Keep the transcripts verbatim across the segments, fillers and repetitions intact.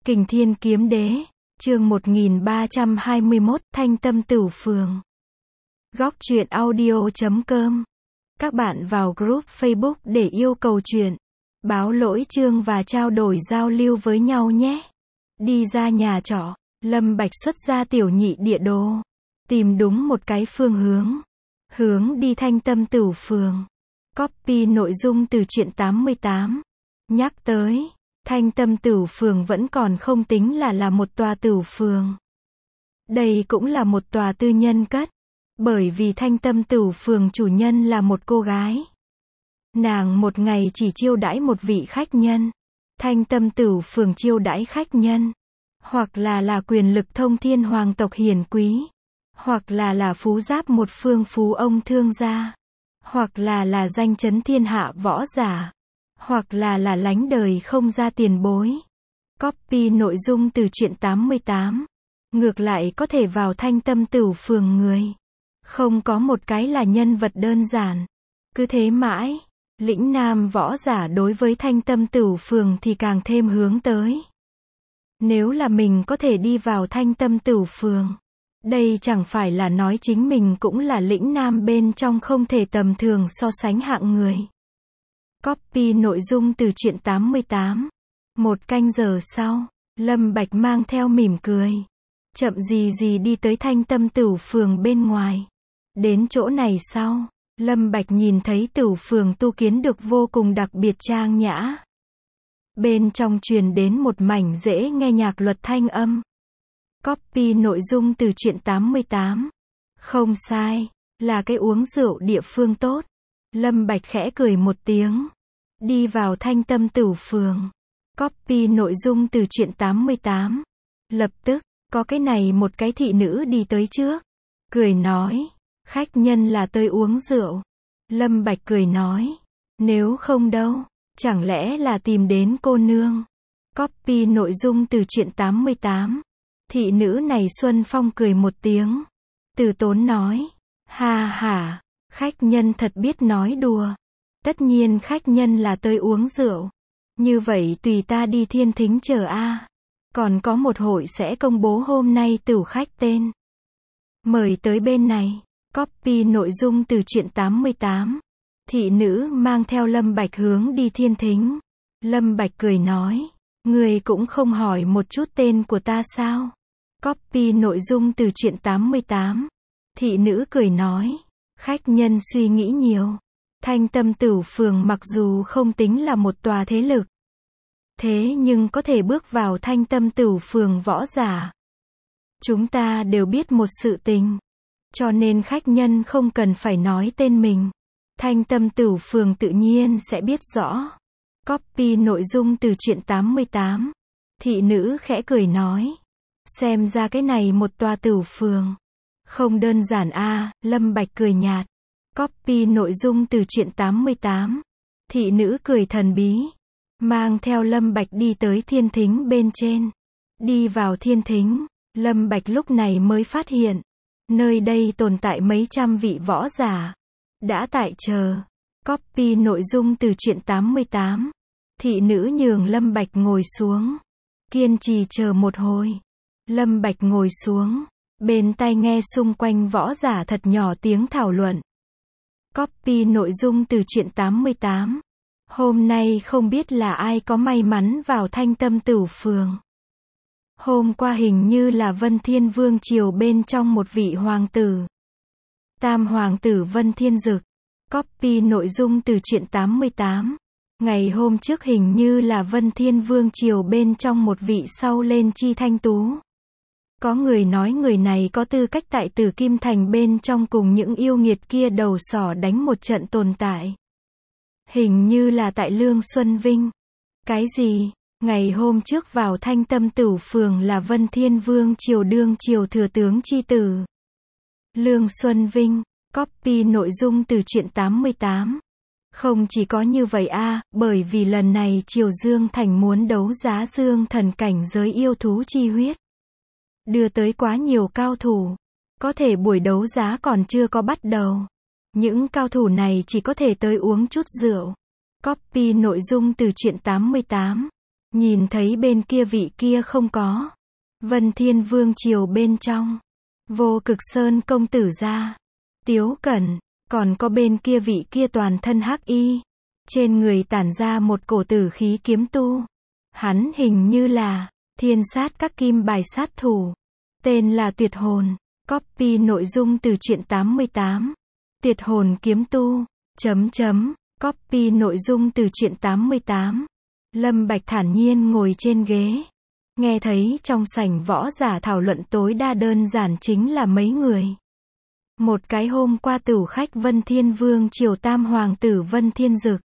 Kình Thiên Kiếm Đế, chương một nghìn ba trăm hai mươi mốt, Thanh Tâm Tửu Phường. Góc truyện audio chấm com. Các bạn vào group Facebook để yêu cầu truyện, báo lỗi chương và trao đổi giao lưu với nhau nhé. Đi ra nhà trọ, Lâm Bạch xuất ra tiểu nhị địa đồ, tìm đúng một cái phương hướng. Hướng đi Thanh Tâm Tửu Phường. Copy nội dung từ truyện tám mươi tám. Nhắc tới, Thanh Tâm Tửu Phường vẫn còn không tính là là một tòa tửu phường. Đây cũng là một tòa tư nhân cất. Bởi vì Thanh Tâm Tửu Phường chủ nhân là một cô gái. Nàng một ngày chỉ chiêu đãi một vị khách nhân. Thanh Tâm Tửu Phường chiêu đãi khách nhân, hoặc là là quyền lực thông thiên hoàng tộc hiển quý, hoặc là là phú giáp một phương phú ông thương gia, hoặc là là danh chấn thiên hạ võ giả, hoặc là là lánh đời không ra tiền bối. Copy nội dung từ truyện tám mươi tám. Ngược lại có thể vào Thanh Tâm Tửu Phường người, không có một cái là nhân vật đơn giản. Cứ thế mãi, lĩnh nam võ giả đối với Thanh Tâm Tửu Phường thì càng thêm hướng tới. Nếu là mình có thể đi vào Thanh Tâm Tửu Phường, đây chẳng phải là nói chính mình cũng là lĩnh nam bên trong không thể tầm thường so sánh hạng người. Copy nội dung từ truyện tám mươi tám. Một canh giờ sau, Lâm Bạch mang theo mỉm cười, chậm gì gì đi tới Thanh Tâm Tửu Phường bên ngoài. Đến chỗ này sau, Lâm Bạch nhìn thấy tửu phường tu kiến được vô cùng đặc biệt trang nhã. Bên trong truyền đến một mảnh dễ nghe nhạc luật thanh âm. Copy nội dung từ truyện tám mươi tám. Không sai, là cái uống rượu địa phương tốt. Lâm Bạch khẽ cười một tiếng, đi vào Thanh Tâm Tửu Phường. Copy nội dung từ truyện tám mươi tám. Lập tức, có cái này một cái thị nữ đi tới trước, cười nói, khách nhân là tới uống rượu. Lâm Bạch cười nói, nếu không đâu, chẳng lẽ là tìm đến cô nương. Copy nội dung từ truyện tám mươi tám. Thị nữ này Xuân Phong cười một tiếng, từ tốn nói, ha ha, khách nhân thật biết nói đùa. Tất nhiên khách nhân là tới uống rượu. Như vậy tùy ta đi thiên thính chờ a. Còn có một hội sẽ công bố hôm nay tửu khách tên. Mời tới bên này. Copy nội dung từ truyện tám mươi tám. Thị nữ mang theo Lâm Bạch hướng đi thiên thính. Lâm Bạch cười nói, người cũng không hỏi một chút tên của ta sao? Copy nội dung từ truyện tám mươi tám. Thị nữ cười nói, khách nhân suy nghĩ nhiều. Thanh Tâm Tửu Phường mặc dù không tính là một tòa thế lực, thế nhưng có thể bước vào Thanh Tâm Tửu Phường võ giả. Chúng ta đều biết một sự tình, cho nên khách nhân không cần phải nói tên mình. Thanh Tâm Tửu Phường tự nhiên sẽ biết rõ. Copy nội dung từ truyện tám mươi tám. Thị nữ khẽ cười nói, xem ra cái này một tòa tửu phường không đơn giản a. Lâm Bạch cười nhạt. Copy nội dung từ truyện tám mươi tám. Thị nữ cười thần bí, mang theo Lâm Bạch đi tới thiên thính bên trên. Đi vào thiên thính, Lâm Bạch lúc này mới phát hiện, nơi đây tồn tại mấy trăm vị võ giả đã tại chờ. Copy nội dung từ truyện tám mươi tám. Thị nữ nhường Lâm Bạch ngồi xuống, kiên trì chờ một hồi. Lâm Bạch ngồi xuống, bên tai nghe xung quanh võ giả thật nhỏ tiếng thảo luận. Copy nội dung từ truyện tám mươi tám. Hôm nay không biết là ai có may mắn vào Thanh Tâm Tửu Phường. Hôm qua hình như là Vân Thiên Vương triều bên trong một vị hoàng tử. Tam hoàng tử Vân Thiên Dực. Copy nội dung từ truyện tám mươi tám. Ngày hôm trước hình như là Vân Thiên Vương triều bên trong một vị sau lên chi thanh tú. Có người nói người này có tư cách tại Tử Kim Thành bên trong cùng những yêu nghiệt kia đầu sỏ đánh một trận tồn tại. Hình như là tại Lương Xuân Vinh. Cái gì? Ngày hôm trước vào Thanh Tâm Tửu Phường là Vân Thiên Vương triều đương triều thừa tướng chi tử Lương Xuân Vinh. Copy nội dung từ truyện tám mươi tám. Không chỉ có như vậy a, bởi vì lần này triều Dương Thành muốn đấu giá dương thần cảnh giới yêu thú chi huyết, đưa tới quá nhiều cao thủ. Có thể buổi đấu giá còn chưa có bắt đầu, những cao thủ này chỉ có thể tới uống chút rượu. Copy nội dung từ truyện tám mươi tám. Nhìn thấy bên kia vị kia không có. Vân Thiên Vương triều bên trong. Vô Cực Sơn công tử ra. Tiếu Cẩn. Còn có bên kia vị kia toàn thân hắc y. Trên người tản ra một cổ tử khí kiếm tu. Hắn hình như là thiên sát các kim bài sát thủ. Tên là Tuyệt Hồn. Copy nội dung từ truyện tám mươi tám. Tuyệt Hồn kiếm tu. Chấm chấm. Copy nội dung từ truyện tám mươi tám. Lâm Bạch thản nhiên ngồi trên ghế. Nghe thấy trong sảnh võ giả thảo luận tối đa đơn giản chính là mấy người. Một cái hôm qua tửu khách Vân Thiên Vương triều tam hoàng tử Vân Thiên Dực.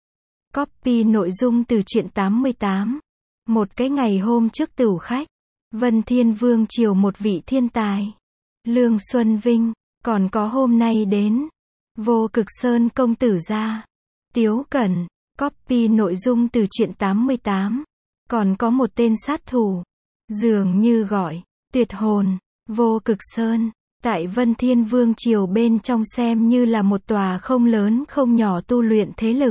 Copy nội dung từ truyện tám mươi tám. Một cái ngày hôm trước tửu khách. Vân Thiên Vương triều một vị thiên tài. Lương Xuân Vinh. Còn có hôm nay đến. Vô Cực Sơn công tử ra. Tiếu Cẩn. Copy nội dung từ truyện tám mươi tám. Còn có một tên sát thủ. Dường như gọi. Tuyệt Hồn. Vô Cực Sơn. Tại Vân Thiên Vương triều bên trong xem như là một tòa không lớn không nhỏ tu luyện thế lực.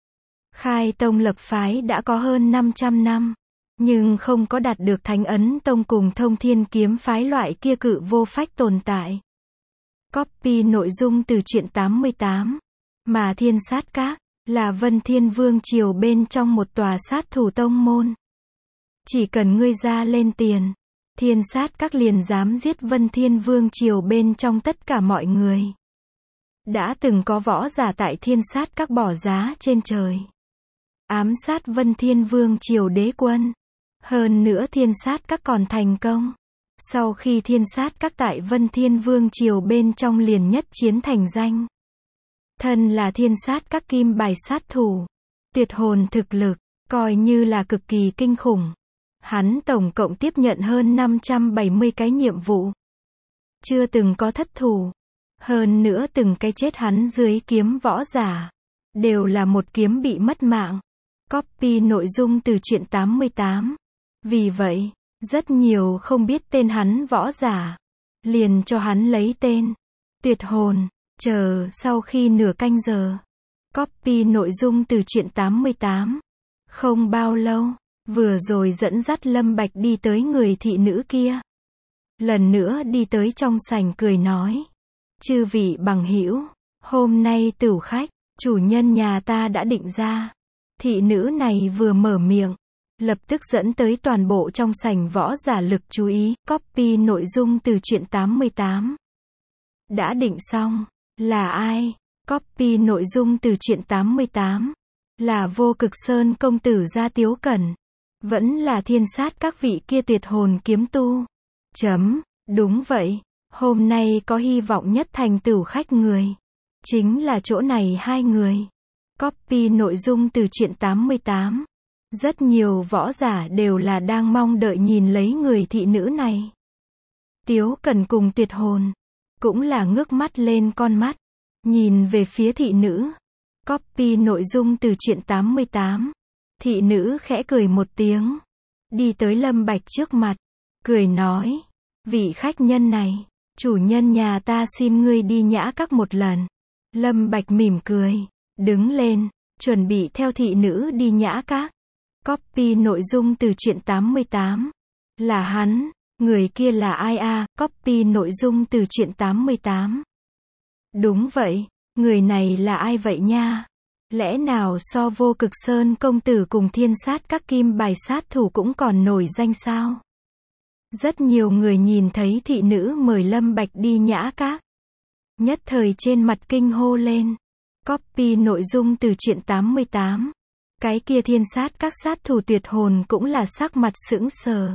Khai tông lập phái đã có hơn năm trăm năm. Nhưng không có đạt được Thánh Ấn Tông cùng Thông Thiên Kiếm phái loại kia cự vô phách tồn tại. Copy nội dung từ truyện tám mươi tám. Mà Thiên Sát Các là Vân Thiên Vương triều bên trong một tòa sát thủ tông môn. Chỉ cần ngươi ra lên tiền, Thiên Sát Các liền dám giết Vân Thiên Vương triều bên trong tất cả mọi người. Đã từng có võ giả tại Thiên Sát Các bỏ giá trên trời. Ám sát Vân Thiên Vương triều đế quân. Hơn nữa Thiên Sát Các còn thành công. Sau khi Thiên Sát Các tại Vân Thiên Vương triều bên trong liền nhất chiến thành danh. Thân là Thiên Sát Các kim bài sát thủ. Tuyệt Hồn thực lực, coi như là cực kỳ kinh khủng. Hắn tổng cộng tiếp nhận hơn năm trăm bảy mươi cái nhiệm vụ. Chưa từng có thất thủ. Hơn nữa từng cái chết hắn dưới kiếm võ giả. Đều là một kiếm bị mất mạng. Copy nội dung từ truyện tám mươi tám. Vì vậy, rất nhiều không biết tên hắn võ giả. Liền cho hắn lấy tên. Tuyệt Hồn. Chờ sau khi nửa canh giờ. Copy nội dung từ truyện tám mươi tám. Không bao lâu. Vừa rồi dẫn dắt Lâm Bạch đi tới người thị nữ kia. Lần nữa đi tới trong sảnh cười nói. Chư vị bằng hữu, hôm nay tửu khách, chủ nhân nhà ta đã định ra. Thị nữ này vừa mở miệng, lập tức dẫn tới toàn bộ trong sảnh võ giả lực chú ý. Copy nội dung từ truyện tám mươi tám. Đã định xong, là ai? Copy nội dung từ truyện tám mươi tám. Là Vô Cực Sơn công tử gia Tiếu Cẩn. Vẫn là Thiên Sát các vị kia Tuyệt Hồn kiếm tu. Chấm, đúng vậy, hôm nay có hy vọng nhất thành tửu khách người. Chính là chỗ này hai người. Copy nội dung từ truyện tám mươi tám. Rất nhiều võ giả đều là đang mong đợi nhìn lấy người thị nữ này. Tiếu Cẩn cùng Tuyệt Hồn. Cũng là ngước mắt lên con mắt. Nhìn về phía thị nữ. Copy nội dung từ truyện tám mươi tám. Thị nữ khẽ cười một tiếng. Đi tới Lâm Bạch trước mặt. Cười nói. Vị khách nhân này. Chủ nhân nhà ta xin ngươi đi nhã các một lần. Lâm Bạch mỉm cười. Đứng lên. Chuẩn bị theo thị nữ đi nhã các. Copy nội dung từ truyện tám mươi tám. Là hắn. Người kia là ai a? Copy nội dung từ truyện tám mươi tám. Đúng vậy. Người này là ai vậy nha? Lẽ nào so Vô Cực Sơn công tử cùng Thiên Sát các kim bài sát thủ cũng còn nổi danh sao? Rất nhiều người nhìn thấy thị nữ mời Lâm Bạch đi nhã các. Nhất thời trên mặt kinh hô lên. Copy nội dung từ truyện tám mươi tám. Cái kia Thiên Sát các sát thủ Tuyệt Hồn cũng là sắc mặt sững sờ.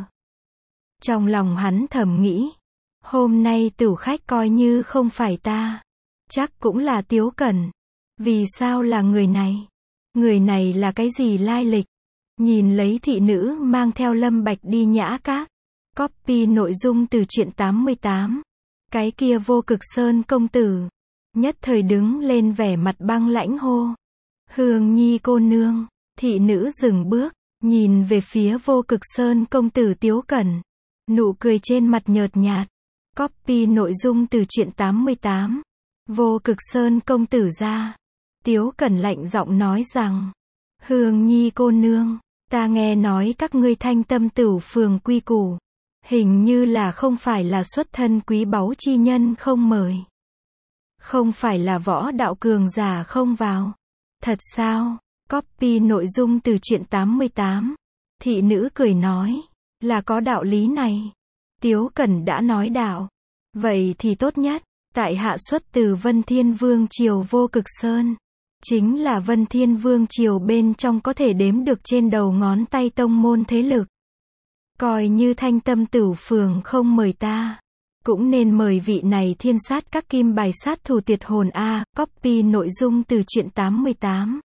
Trong lòng hắn thầm nghĩ. Hôm nay tửu khách coi như không phải ta. Chắc cũng là Tiếu Cẩn. Vì sao là người này? Người này là cái gì lai lịch? Nhìn lấy thị nữ mang theo Lâm Bạch đi nhã các. Copy nội dung từ truyện tám mươi tám. Cái kia Vô Cực Sơn công tử. Nhất thời đứng lên vẻ mặt băng lãnh hô. Hương Nhi cô nương. Thị nữ dừng bước. Nhìn về phía Vô Cực Sơn công tử Tiếu Cẩn. Nụ cười trên mặt nhợt nhạt. Copy nội dung từ truyện tám mươi tám. Vô Cực Sơn công tử ra. Tiếu Cẩn lạnh giọng nói rằng. Hương Nhi cô nương. Ta nghe nói các ngươi Thanh Tâm Tửu Phường quy củ, hình như là không phải là xuất thân quý báu chi nhân không mời. Không phải là võ đạo cường giả không vào. Thật sao? Copy nội dung từ truyện tám mươi tám. Thị nữ cười nói, là có đạo lý này. Tiếu Cẩn đã nói đạo. Vậy thì tốt nhất, tại hạ xuất từ Vân Thiên Vương Triều Vô Cực Sơn. Chính là Vân Thiên Vương Triều bên trong có thể đếm được trên đầu ngón tay tông môn thế lực. Coi như Thanh Tâm Tửu Phường không mời ta, cũng nên mời vị này thiên sát các kim bài sát thủ tuyệt hồn a. Copy nội dung từ truyện tám mươi tám.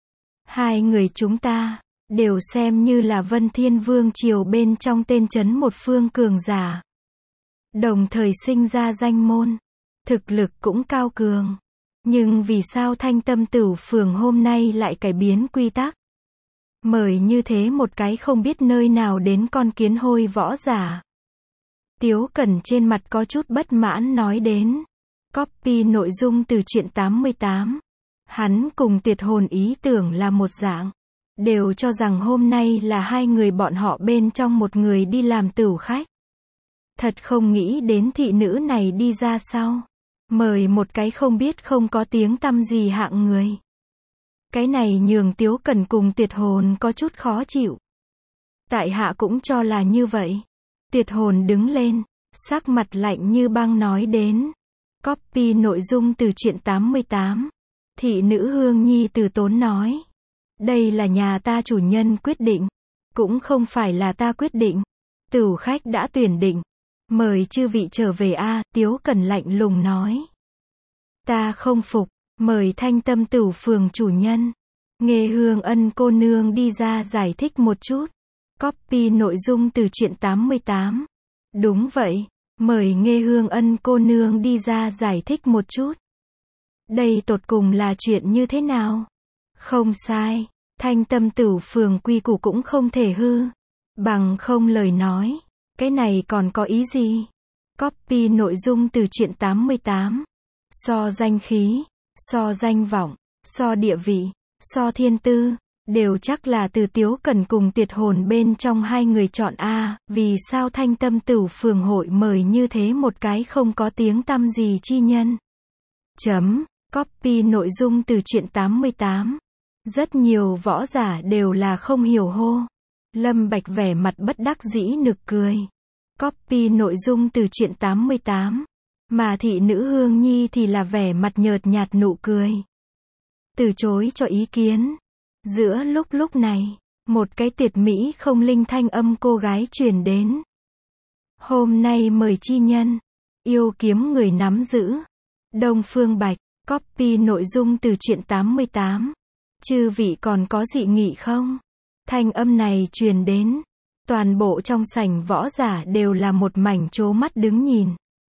Hai người chúng ta đều xem như là Vân Thiên Vương Triều bên trong tên chấn một phương cường giả. Đồng thời sinh ra danh môn, thực lực cũng cao cường. Nhưng vì sao Thanh Tâm Tửu Phường hôm nay lại cải biến quy tắc? Mời như thế một cái không biết nơi nào đến con kiến hôi võ giả. Tiếu Cẩn trên mặt có chút bất mãn nói đến. Copy nội dung từ truyện tám mươi tám. Hắn cùng tuyệt hồn ý tưởng là một dạng. Đều cho rằng hôm nay là hai người bọn họ bên trong một người đi làm tửu khách. Thật không nghĩ đến thị nữ này đi ra sau. Mời một cái không biết không có tiếng tăm gì hạng người. Cái này nhường Tiếu Cẩn cùng tuyệt hồn có chút khó chịu. Tại hạ cũng cho là như vậy. Tuyệt hồn đứng lên, sắc mặt lạnh như băng nói đến. Copy nội dung từ truyện tám mươi tám. Thị nữ Hương Nhi từ tốn nói. Đây là nhà ta chủ nhân quyết định. Cũng không phải là ta quyết định. Tửu khách đã tuyển định. Mời chư vị trở về a. Tiếu Cẩn lạnh lùng nói. Ta không phục. Mời Thanh Tâm Tửu Phường chủ nhân. Nghê Hương Ân cô nương đi ra giải thích một chút. Copy nội dung từ truyện tám mươi tám. Đúng vậy. Mời Nghê Hương Ân cô nương đi ra giải thích một chút. Đây tột cùng là chuyện như thế nào? Không sai. Thanh Tâm Tửu Phường quy củ cũng không thể hư. Bằng không lời nói. Cái này còn có ý gì? Copy nội dung từ truyện tám mươi tám. So danh khí, so danh vọng, so địa vị, so thiên tư, đều chắc là từ Tiếu Cẩn cùng tuyệt hồn bên trong hai người chọn a. Vì sao Thanh Tâm Tửu Phường hội mời như thế một cái không có tiếng tăm gì chi nhân? Chấm. Copy nội dung từ truyện tám mươi tám. Rất nhiều võ giả đều là không hiểu hô. Lâm Bạch vẻ mặt bất đắc dĩ nực cười. Copy nội dung từ truyện tám mươi tám. Mà thị nữ Hương Nhi thì là vẻ mặt nhợt nhạt nụ cười. Từ chối cho ý kiến. Giữa lúc lúc này, một cái tuyệt mỹ không linh thanh âm cô gái truyền đến. Hôm nay mời chi nhân. Yêu kiếm người nắm giữ. Đông Phương Bạch. Copy nội dung từ truyện tám mươi tám. Chư vị còn có dị nghị không? Thanh âm này truyền đến. Toàn bộ trong sảnh võ giả đều là một mảnh trố mắt đứng nhìn.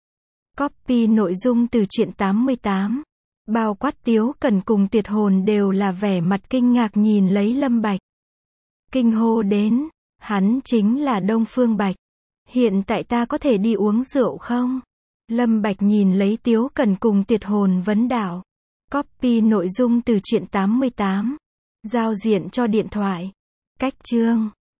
Copy nội dung từ truyện tám mươi tám. Bao quát Tiếu Cẩn cùng tuyệt hồn đều là vẻ mặt kinh ngạc nhìn lấy Lâm Bạch. Kinh hô đến. Hắn chính là Đông Phương Bạch. Hiện tại ta có thể đi uống rượu không? Lâm Bạch nhìn lấy Tiếu Cẩn cùng tuyệt hồn vấn đạo. Copy nội dung từ truyện tám mươi tám. Giao diện cho điện thoại. Cách chương.